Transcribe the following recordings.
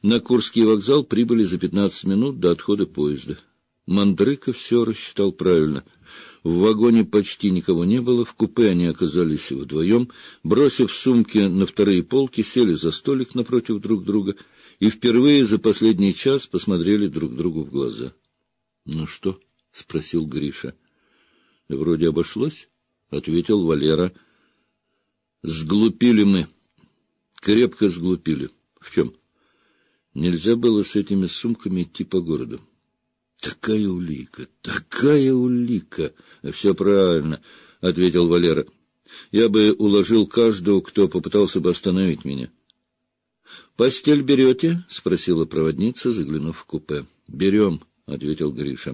На Курский вокзал прибыли за 15 минут до отхода поезда. Мандрыка все рассчитал правильно. В вагоне почти никого не было, в купе они оказались вдвоем, бросив сумки на вторые полки, сели за столик напротив друг друга и впервые за последний час посмотрели друг другу в глаза. — Ну что? — спросил Гриша. — Вроде обошлось, — ответил Валера. — Сглупили мы. Крепко сглупили. — В чем? — Нельзя было с этими сумками идти по городу. — Такая улика, такая улика! — Все правильно, — ответил Валера. — Я бы уложил каждого, кто попытался бы остановить меня. — Постель берете? — спросила проводница, заглянув в купе. — Берем, — ответил Гриша.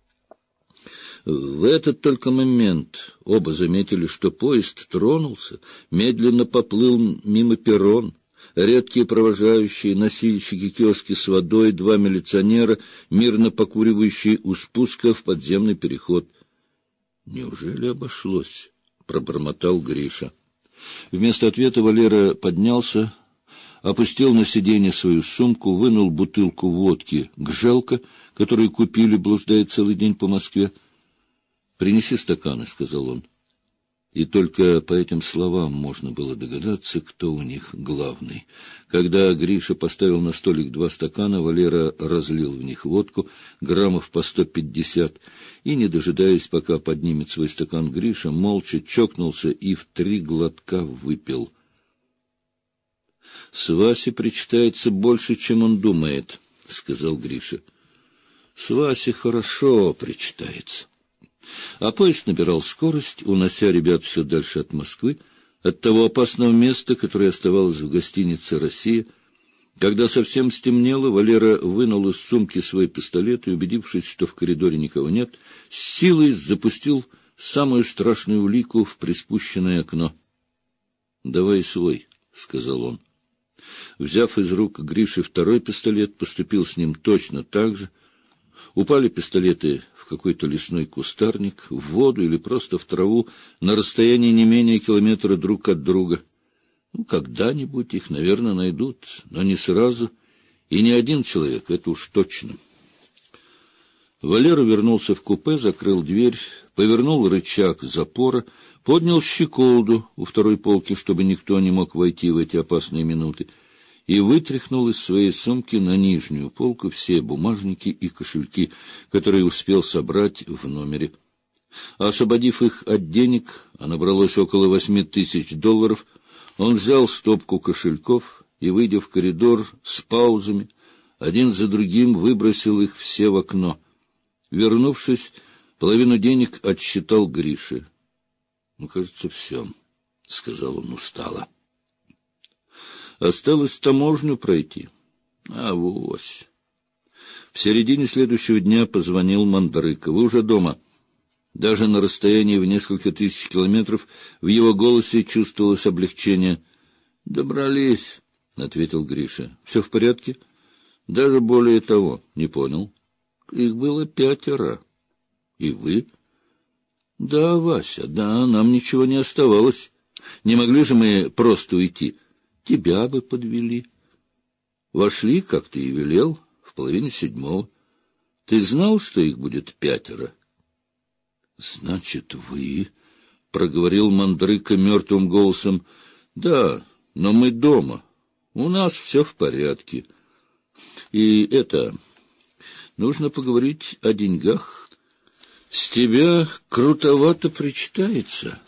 В этот только момент оба заметили, что поезд тронулся, медленно поплыл мимо перрон. Редкие провожающие, носильщики, киоски с водой, 2 милиционера, мирно покуривающие у спуска в подземный переход. — Неужели обошлось? — пробормотал Гриша. Вместо ответа Валера поднялся, опустил на сиденье свою сумку, вынул бутылку водки «Гжелка», которую купили, блуждая целый день по Москве. — Принеси стаканы, — сказал он. И только по этим словам можно было догадаться, кто у них главный. Когда Гриша поставил на столик 2 стакана, Валера разлил в них водку, граммов по 150, и, не дожидаясь, пока поднимет свой стакан Гриша, молча чокнулся и в 3 глотка выпил. — С Васей причитается больше, чем он думает, — сказал Гриша. — С Васей хорошо причитается. А поезд набирал скорость, унося ребят все дальше от Москвы, от того опасного места, которое оставалось в гостинице «Россия». Когда совсем стемнело, Валера вынул из сумки свой пистолет и, убедившись, что в коридоре никого нет, с силой запустил самую страшную улику в приспущенное окно. — Давай свой, — сказал он. Взяв из рук Гриши второй пистолет, поступил с ним точно так же. Упали пистолеты в какой-то лесной кустарник, в воду или просто в траву, на расстоянии не менее километра друг от друга. Ну, когда-нибудь их, наверное, найдут, но не сразу, и не один человек, это уж точно. Валера вернулся в купе, закрыл дверь, повернул рычаг запора, поднял щеколду у второй полки, чтобы никто не мог войти в эти опасные минуты, и вытряхнул из своей сумки на нижнюю полку все бумажники и кошельки, которые успел собрать в номере. Освободив их от денег, а набралось около $8000, он взял стопку кошельков и, выйдя в коридор с паузами, один за другим выбросил их все в окно. Вернувшись, половину денег отсчитал Грише. — Ну, кажется, все, — сказал он устало. Осталось таможню пройти. Авось. В середине следующего дня позвонил Мандрыка. — Вы уже дома? Даже на расстоянии в несколько тысяч километров в его голосе чувствовалось облегчение. — Добрались, — ответил Гриша. — Все в порядке? — Даже более того. — Не понял. — Их было 5. — И вы? — Да, Вася, да, нам ничего не оставалось. Не могли же мы просто уйти. Тебя бы подвели. Вошли, как ты и велел, в 6:30. Ты знал, что их будет 5? — Значит, вы... — проговорил Мандрыка мертвым голосом. — Да, но мы дома. У нас все в порядке. И это... Нужно поговорить о деньгах. С тебя крутовато причитается.